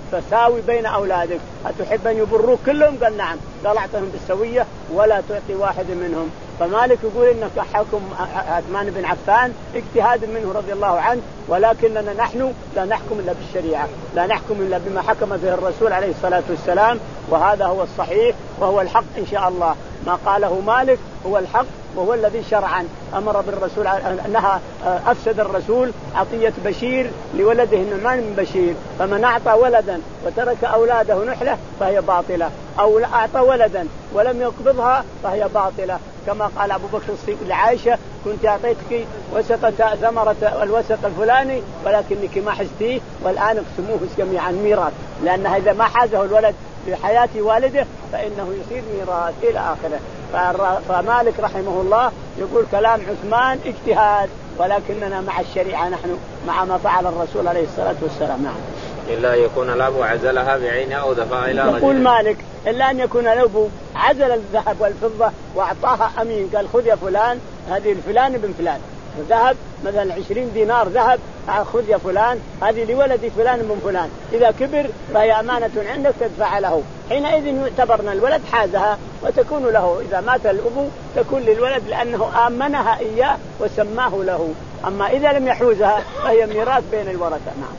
فساوي بين أولادك. أتحب أن يبروك كلهم؟ قال نعم. قال أعطهم بالسوية ولا تعطي واحد منهم. فمالك يقول إنك حكم عثمان بن عفان اجتهاد منه رضي الله عنه، ولكننا نحن لا نحكم إلا بالشريعة، لا نحكم إلا بما حكم به الرسول عليه الصلاة والسلام، وهذا هو الصحيح وهو الحق إن شاء الله. ما قاله مالك هو الحق وهو الذي شرعا أمر بالرسول أنها أفسد الرسول عطية بشير لولده النعمان بن بشير، فمن أعطى ولدا وترك أولاده نحلة فهي باطلة، أو أعطى ولدا ولم يقبضها فهي باطلة، كما قال أبو بكر الصديق لعائشة كنت أعطيتك وسقة ثمرة الوسق الفلاني ولكنك ما حزتيه والآن اقسموه جميعا ميراث، لأنه إذا ما حازه الولد في حياة والده فإنه يصير ميراث إلى آخره. فمالك رحمه الله يقول كلام عثمان اجتهاد، ولكننا مع الشريعة نحن مع ما فعل الرسول عليه الصلاة والسلام. نعم. إلا يكون الأب عزلها بعينها أو دفعها إلى رجل. يقول مالك إلا أن يكون الأب عزل الذهب والفضة وأعطاها أمين، قال خذ يا فلان هذه الفلان بن فلان ذهب مثلا عشرين دينار ذهب، خذ يا فلان هذه لولد فلان من فلان، إذا كبر فهي أمانة عندك تدفع له، حينئذ يعتبرنا الولد حازها وتكون له. إذا مات الأب تكون للولد لأنه آمنها إياه وسماه له، أما إذا لم يحوزها فهي ميراث بين الورثة. نعم.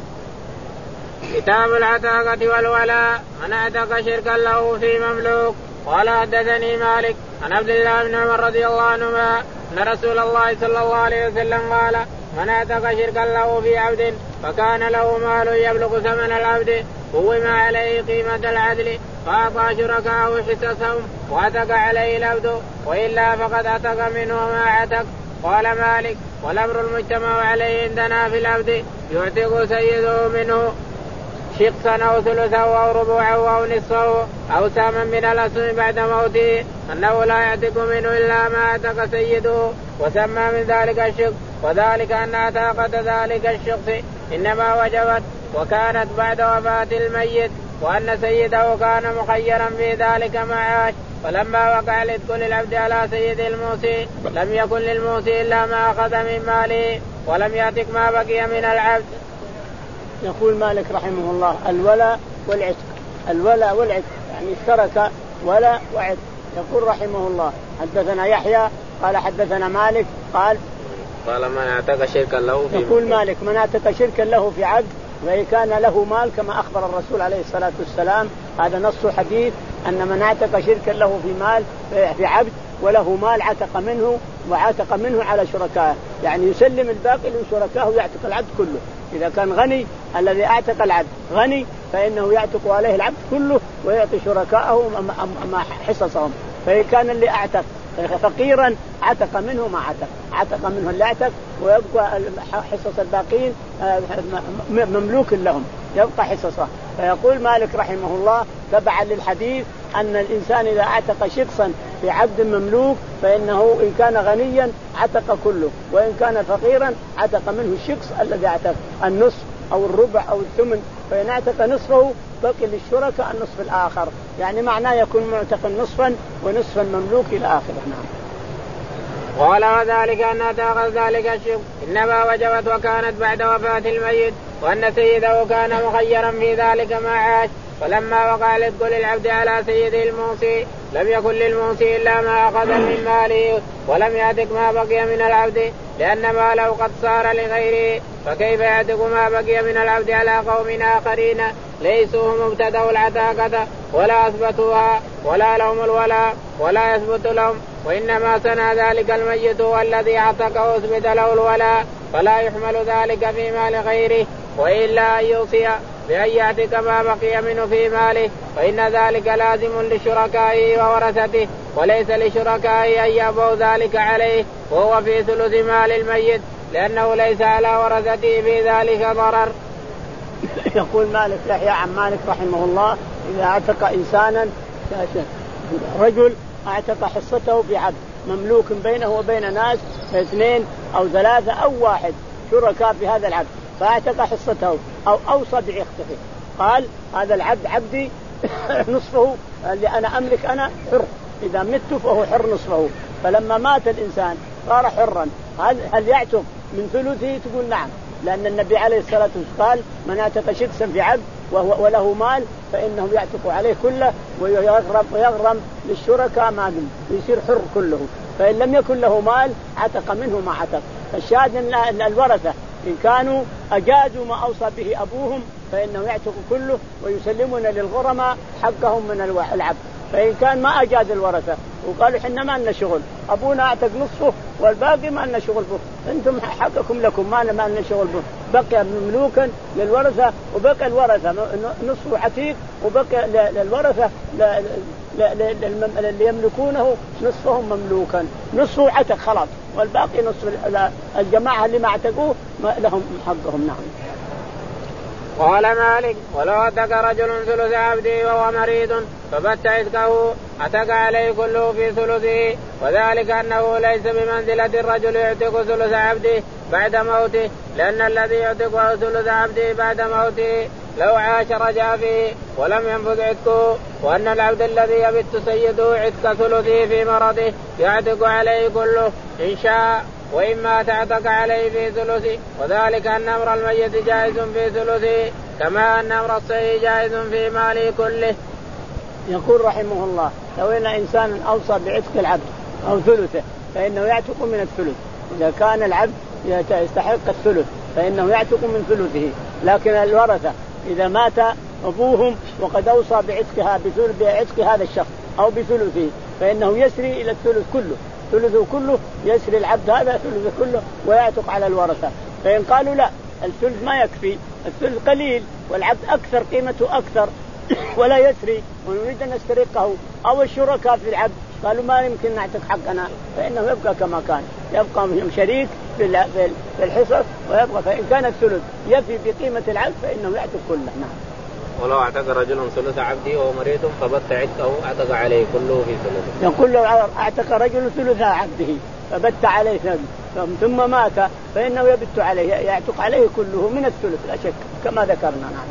كتاب العتاقة والولاء. من اعتق شركا له في مملوك. قال حدثني مالك عن عبد الله بن عمر رضي الله عنهما أن رسول الله صلى الله عليه وسلم قال من اعتق شركا له في عبد فكان له مال يبلغ ثمن العبد قوم عليه قيمة العدل فأعطى شركاءه حصصهم وعتق عليه العبد وإلا فقد عتق منه ما عتق. قال مالك والأمر المجتمع عليه عندنا في العبد يعتق سيده منه شقصا أو ثلثا أو ربوعا أو نصفه أو ساما من الأسهم بعد موته أنه لا يعتق منه إلا ما اعتق سيده، وسمى من ذلك الشق، وذلك أن عتاقة ذلك الشخص إنما وجبت وكانت بعد وفاة الميت، وأن سيده كان مخيرا في ذلك معاش، فلما وقع العتق للعبد على سيد الموصي لم يكن للموصي إلا ما أخذ من ماله ولم يعتق ما بقي من العبد. يقول مالك رحمه الله الولاء والعتق. الولاء والعتق يعني اشترك ولاء وعتق. يقول رحمه الله حدثنا يحيى قال حدثنا مالك قال قال من اعتق شركا له في يقول مالك من اعتق شركا له في عبد وإن كان له مال كما أخبر الرسول عليه الصلاة والسلام، هذا نص حديث أن من اعتق شركا له في مال في عبد وله مال عتق منه وعتق منه على شركائه، يعني يسلم الباقي لشركائه ويعتق العبد كله. إذا كان غني الذي اعتق العبد غني فإنه يعتق عليه العبد كله ويعطي شركائه حصصهم، فإن كان اللي اعتق فقيرا عتق منه ما عتق، عتق منه اللي اعتق ويبقى حصص الباقين مملوك لهم، يبقى حصصه. فيقول مالك رحمه الله تبعا للحديث أن الإنسان إذا اعتق شخصا في عبد مملوك فإنه إن كان غنيا عتق كله، وإن كان فقيرا عتق منه الشخص الذي اعتق النصف أو الربع أو الثمن، فإن اعتق نصفه بقي للشركاء النصف الآخر، يعني معناه يكون معتق نصفا ونصفا مملوك إلى آخره. نعم. قال وذلك أن اعتاق ذلك الشق إنما وجبت وكانت بعد وفاة الميت، وأن سيده كان مخيرا في ذلك ما عاش، فلما وقع العتق للعبد على سيده الموصي لم يكن للموصي إلا ما أخذ من ماله ولم يعتق ما بقي من العبد، لأن ماله قد صار لغيره، فكيف يعتق ما بقي من العبد على قوم آخرين ليسوا هم ابتدوا العتاقة ولا أثبتوها ولا لهم الولاء ولا يثبت لهم، وإنما صنع ذلك الميت والذي اعتق وأثبت له الولاء، فلا يحمل ذلك في مال غيره، وإلا أن يوصي بأن يعتق ما بقي منه في ماله، فإن ذلك لازم لشركائه وورثته، وليس لشركائه أن يأبوا ذلك عليه وهو في ثلث مال الميت، لأنه ليس على ورثته في ذلك ضرر. يقول مالك يحيى عن مالك رحمه الله إذا اعتق إنسانا رجل اعتق حصته في عبد مملوك بينه وبين ناس اثنين أو ثلاثة أو واحد شركاء في هذا العبد، فاعتق حصته أو أوصى بعتقه، قال هذا العبد عبدي نصفه اللي أنا أملك أنا حر، إذا مت فهو حر نصفه. فلما مات الإنسان صار حرا، هل يعتق من ثلثه؟ تقول نعم، لأن النبي عليه الصلاة والسلام قال من اعتق شخصا في عبد وهو وله مال فإنه يعتق عليه كله ويغرم, ويغرم للشركاء ما دم يصير حر كله. فإن لم يكن له مال عتق منه ما عتق. فالشاهد أن الورثة إن كانوا أجازوا ما أوصى به أبوهم فإنه يعتق كله ويسلمون للغرماء حقهم من العبد. فإن كان ما أجاز الورثة وقالوا إحنا ما لنا شغل أبونا أعتق نصفه والباقي ما لنا شغل به أنتم حقكم لكم ما لنا شغل به بقي مملوكا للورثة وبقي الورثة نصفه عتيق وبقي للورثة اللي يملكونه نصفهم مملوكا نصفه عتق خلاص والباقي نصف الجماعة اللي ما اعتقوه لهم حقهم. نعم. قال مالك ولو أتك رجل ثلث عبده وهو مريض فبت عتقه أتك عليه كله في ثلثه وذلك أنه ليس بمنزلة الرجل يعتق ثلث عبده بعد موته لأن الذي يعتقه ثلث عبده بعد موته لو عاش رجع فيه ولم ينفذ عتقه وأن العبد الذي يبت سيده عتق ثلثه في مرضه يعتق عليه كله إن شاء وإما تعتق عليه في ثلثه وذلك أن أمر الميت جائز في ثلثه كما أن أمر الصحيح جائز في ماله كله. يقول رحمه الله لو أن إنسان أوصى بعتق العبد أو ثلثه فإنه يعتق من الثلث. إذا كان العبد يستحق الثلث فإنه يعتق من ثلثه. لكن الورثة إذا مات أبوهم وقد أوصى بعتقها بعتق هذا الشخص أو بثلثه فإنه يسري إلى الثلث كله ثلثه كله يسري العبد هذا ثلثه كله ويعتق على الورثة. فإن قالوا لا الثلث ما يكفي الثلث قليل والعبد أكثر قيمته أكثر ولا يسري ونريد أن نسترقه أو الشركاء في العبد قالوا ما يمكن نعتق حقنا فإنه يبقى كما كان يبقى شريك في الحصص ويبقى. فإن كان الثلث يفي بقيمة العبد فإنه يعتق كله. نعم. ولو اعتق رجل ثلث عبده وهو مريض فبت عتقه اعتق عليه كله في ثلثه. يقول لو اعتق رجل ثلث عبده فبت عليه ثم مات فإنه يبت عليه يعتق عليه كله من الثلث لا شك كما ذكرنا. نعم.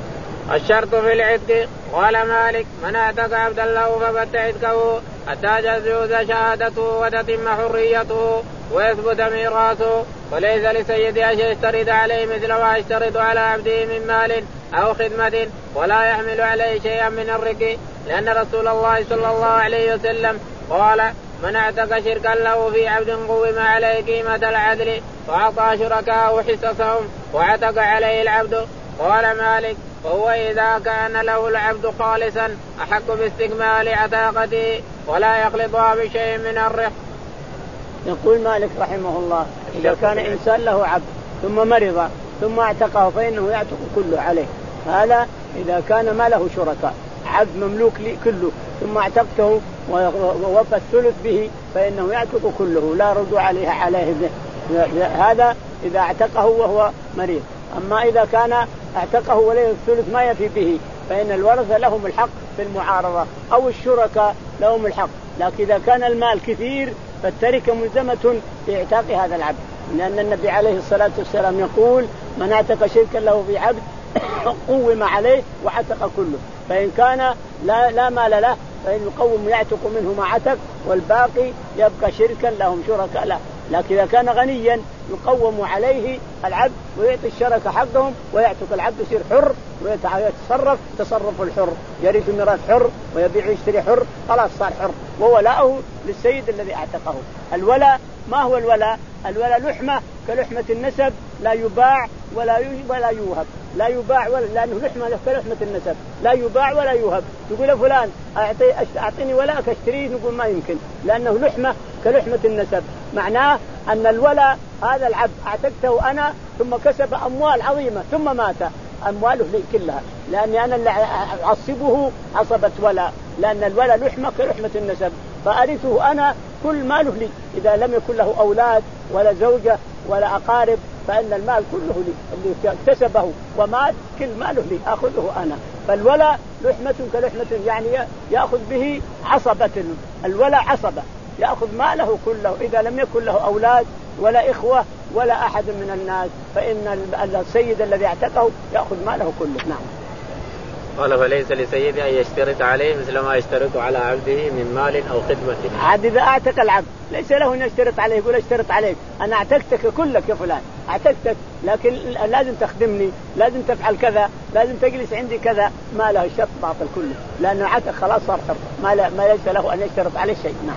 الشرط في العتق قال مالك من اعتق عبدا له فبت عتقه حتى تجوز شهادته وتتم حريته ويثبت ميراثه وليس لسيده أن يشترط عليه مثل ما يشترط على عبده من مال أو خدمة ولا يحمل عليه شيئا من الرق لأن رسول الله صلى الله عليه وسلم قال من اعتق شركا له في عبد قوم عليه قيمة العدل وأعطى شركاءه حصصهم وعتق عليه العبد. قال مالك وهو إذا كان له العبد خالصا أحق باستكمال عتاقته ولا يخلطها بشيء من الرق. يقول مالك رحمه الله إذا كان إنسان له عبد ثم مرض ثم اعتقه فإنه يعتق كله عليه. هذا إذا كان ما له شركاء عبد مملوك لي كله ثم اعتقته ووفى الثلث به فإنه يعتق كله لا رجوع عليه عليه هذا إذا اعتقه وهو مريض. أما إذا كان اعتقه وليه الثلث ما يفي به فإن الورثة لهم الحق في المعارضة أو الشركاء لهم الحق. لكن إذا كان المال كثير فالتركة ملزمة في اعتاق هذا العبد لأن النبي عليه الصلاة والسلام يقول من اعتق شركا له في عبد قوم عليه وعتق كله. فإن كان لا, لا مال له فإن يقوم يعتق منه ما عتق والباقي يبقى شركا لهم شركاء له. لكن إذا كان غنيا يقوم عليه العبد ويعطي الشركة حقهم ويعتق العبد يصير حر ويتصرف تصرف الحر يرث ميراث حر ويبيع ويشتري حر خلاص صار حر وولاؤه للسيد الذي اعتقه. الولاء ما هو الولاء؟ الولاء لحمة كلحمة النسب لا يباع ولا ولا يوهب لا يباع ولا لأنه لحمة كلحمة النسب لا يباع ولا يوهب. تقول فلان أعطي أعطيني ولاءك اشتريه نقول ما يمكن لأنه لحمة كلحمة النسب. معناه أن الولاء هذا العبد اعتقته أنا ثم كسب أموال عظيمة ثم مات أمواله لي كلها لأني أنا اللي أعصبه عصبة ولاء لأن الولاء لحمة كلحمة النسب فأرثه أنا كل ماله لي. إذا لم يكن له أولاد ولا زوجة ولا أقارب فإن المال كله لي اللي اكتسبه ومات كل ماله لي أخذه أنا. فالولاء لحمة كلحمة يعني يأخذ به عصبة الولاء عصبة يأخذ ماله كله. إذا لم يكن له أولاد ولا إخوة ولا أحد من الناس فإن السيد الذي اعتقه يأخذ ماله كله. نعم. قال فليس لسيدي أن يشترط عليه مثل ما يشترط على عبده من مال أو خدمة. عاد إذا أعتق العبد ليس له أن يشترط عليه، يقول اشترط عليك أنا أعتقتك كلك يا فلان أعتقتك، لكن لازم تخدمني، لازم تفعل كذا، لازم تجلس عندي كذا، ما له الشرط باطل كله لأنه عتق خلاص صار حر، ما, ما ليس له أن يشترط عليه شيء. نعم.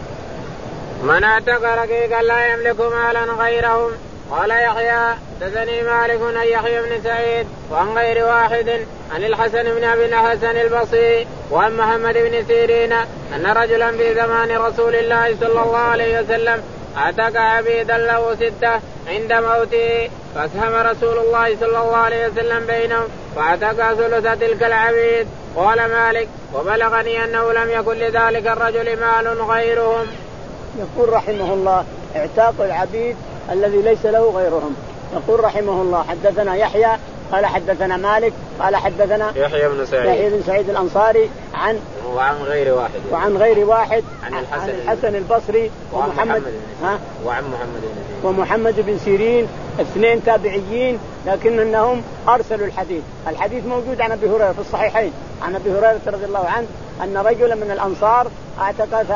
من اعتق رقيقا لا يملك مالا غيرهم. قال يحيى حدثني مالك عن يحيى بن سعيد وعن غير واحد عن الحسن بن ابي الحسن البصري وعن محمد بن سيرين ان رجلا في زمان رسول الله صلى الله عليه وسلم اعتق عبيدا له سته عند موته، فاسهم رسول الله صلى الله عليه وسلم بينهم فاعتق ثلث تلك العبيد. قال مالك وبلغني انه لم يكن لذلك الرجل مال غيرهم. يقول رحمه الله اعتاق العبيد الذي ليس له غيرهم. يقول رحمه الله حدثنا يحيى قال حدثنا مالك قال حدثنا يحيى بن سعيد يحيى بن سعيد الأنصاري عن وعن غير واحد وعن غير واحد عن الحسن, عن الحسن البصري ومحمد ها وعن محمد بن ومحمد بن سيرين اثنين تابعيين لكن انهم ارسلوا الحديث. الحديث موجود عن ابي هريره في الصحيحين عن ابي هريره رضي الله عنه ان رجلا من الانصار اعتق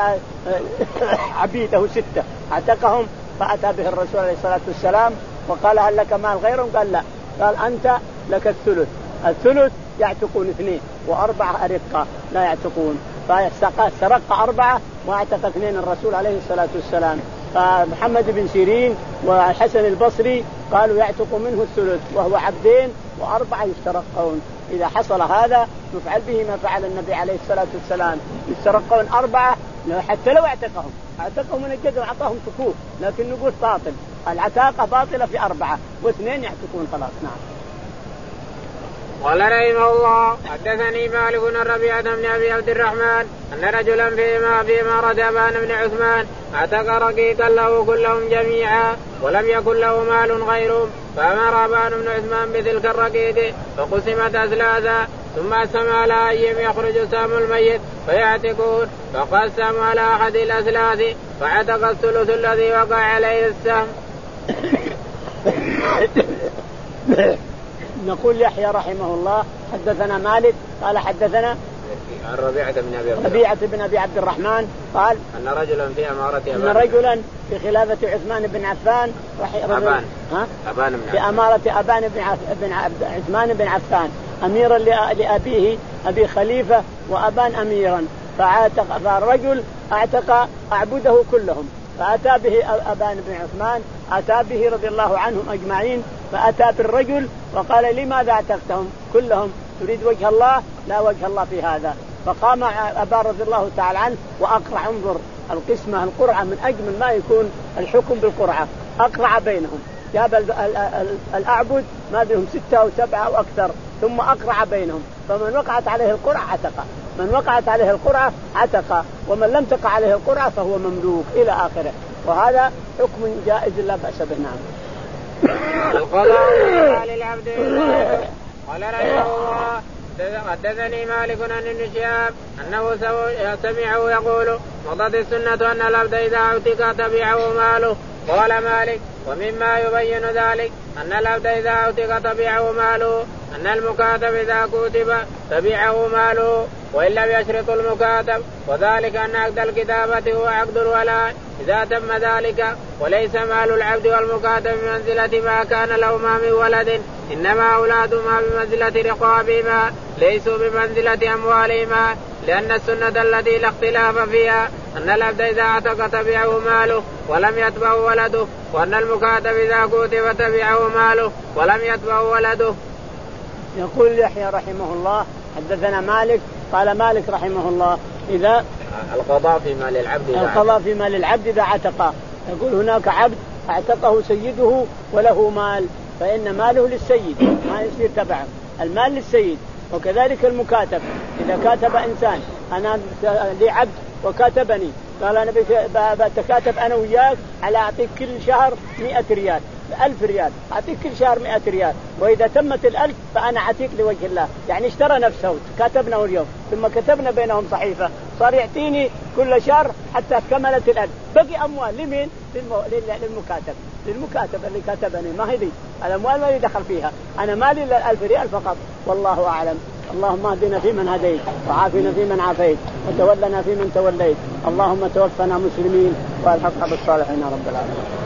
عبيده سته اعتقهم فاتى به الرسول عليه الصلاه والسلام وقال هل لك مال غيرهم؟ قال لا. قال انت لك الثلث. الثلث يعتقون اثنين واربعه ارقه لا يعتقون، فسرق اربعه واعتق اثنين الرسول عليه الصلاه والسلام. فمحمد بن سيرين والحسن البصري قالوا يعتق منه الثلث وهو عبدين وأربعة يسترقون. إذا حصل هذا نفعل به ما فعل النبي عليه الصلاة والسلام، يسترقون أربعة حتى لو اعتقهم اعتقهم من الجد وعطاهم سكوت، لكن نقول باطل، العتاقة باطلة في أربعة واثنين يعتقون خلاص. نعم. قال رحمه الله حدثني مالك بن ربيعة بن أبي عبد الرحمن أن رجلا فيما في إمارة أبان بن عثمان اعتق رقيقا له كلهم جميعا ولم يكن له مال غيرهم، فأمر أبان بن عثمان بتلك الرقيق فقسمت أثلاثا ثم قسم على أيهم يخرج سهم الميت فيعتقون، فقسم على أحد الأثلاث فعتق الثلث الذي وقع عليه السهم. نقول يحيى رحمه الله حدثنا مالك قال حدثنا عن ربيعة بن أبي عبد ربيعة بن أبي عبد الرحمن قال أن رجلا في أمارة أن رجلا في خلافة عثمان بن عفان أبان ها أبان بن في أمارة أبان بن عف... بن عبد... عثمان بن عفان أميرا لأبيه أبي خليفة وأبان أميرا، فعاتق فالرجل اعتق أعبده كلهم، فأتى به أبان بن عثمان أتى به رضي الله عنهم أجمعين، فأتى بالرجل وقال لماذا اعتقتهم كلهم؟ تريد وجه الله؟ لا وجه الله في هذا. فقام أبان رضي الله تعالى عنه وأقرع، انظر القسمة القرعة من أجمل ما يكون الحكم بالقرعة، أقرع بينهم، جاب الأعبد ما بهم ستة أو سبعة أو أكثر ثم أقرع بينهم، فمن وقعت عليه القرعة عتق، من وقعت عليه القرعة عتق، ومن لم تقع عليه القرعة فهو مملوك إلى آخره، وهذا حكم جائز لا بأس به. نعم. القضاء للعبد. قال رحمه الله حدثني مالك عن ابن شهاب أنه سمعه يقول مضت السنة أن العبد إذا اعتق تبعه ماله. قال مالك ومما يبين ذلك أن العبد إذا اعتق تبعه ماله أن المكاتب إذا كتب تبعه ماله وإن لم يشرط المكاتب، وذلك أن عقد الكتابة هو عقد الولاء إذا تم ذلك، وليس مال العبد والمكاتب بمنزلة ما كان لهما من ولد، إنما أولادهما بمنزلة رقابهما ليسوا بمنزلة أموالهما، لأن السنة التي لا اختلاف فيها أن العبد إذا اعتق تبعه ماله ولم يتبعه ولده، وأن المكاتب إذا كتب تبعه ماله ولم يتبعه ولده. يقول يحيى رحمه الله حدثنا مالك قال مالك رحمه الله إذا القضاء في مال العبد القضاء في مال العبد إذا اعتق، يقول هناك عبد اعتقه سيده وله مال فإن ماله للسيد ما يصير تبعه، المال للسيد. وكذلك المكاتب إذا كاتب إنسان أنا لي عبد وكاتبني قال أنا بتكاتب أنا وياك على أعطيك كل شهر مئة ريال ألف ريال، أعطيك كل شهر مئة ريال، وإذا تمت الألف فأنا أعطيك لوجه الله، يعني اشترى نفسه كاتبنا اليوم ثم كتبنا بينهم صحيفة صار يعطيني كل شهر حتى كملت الألف، بقي أموال لمين؟ للمكاتب للمكاتب اللي كاتبني، ما هي دي الأموال ما يدخل فيها، أنا مالي إلا الألف ريال فقط، والله أعلم. اللهم اهدنا فيمن هديت وعافنا فيمن عافيت وتولنا فيمن توليت، اللهم توفنا مسلمين والحقنا بالصالحين يا رب العالمين.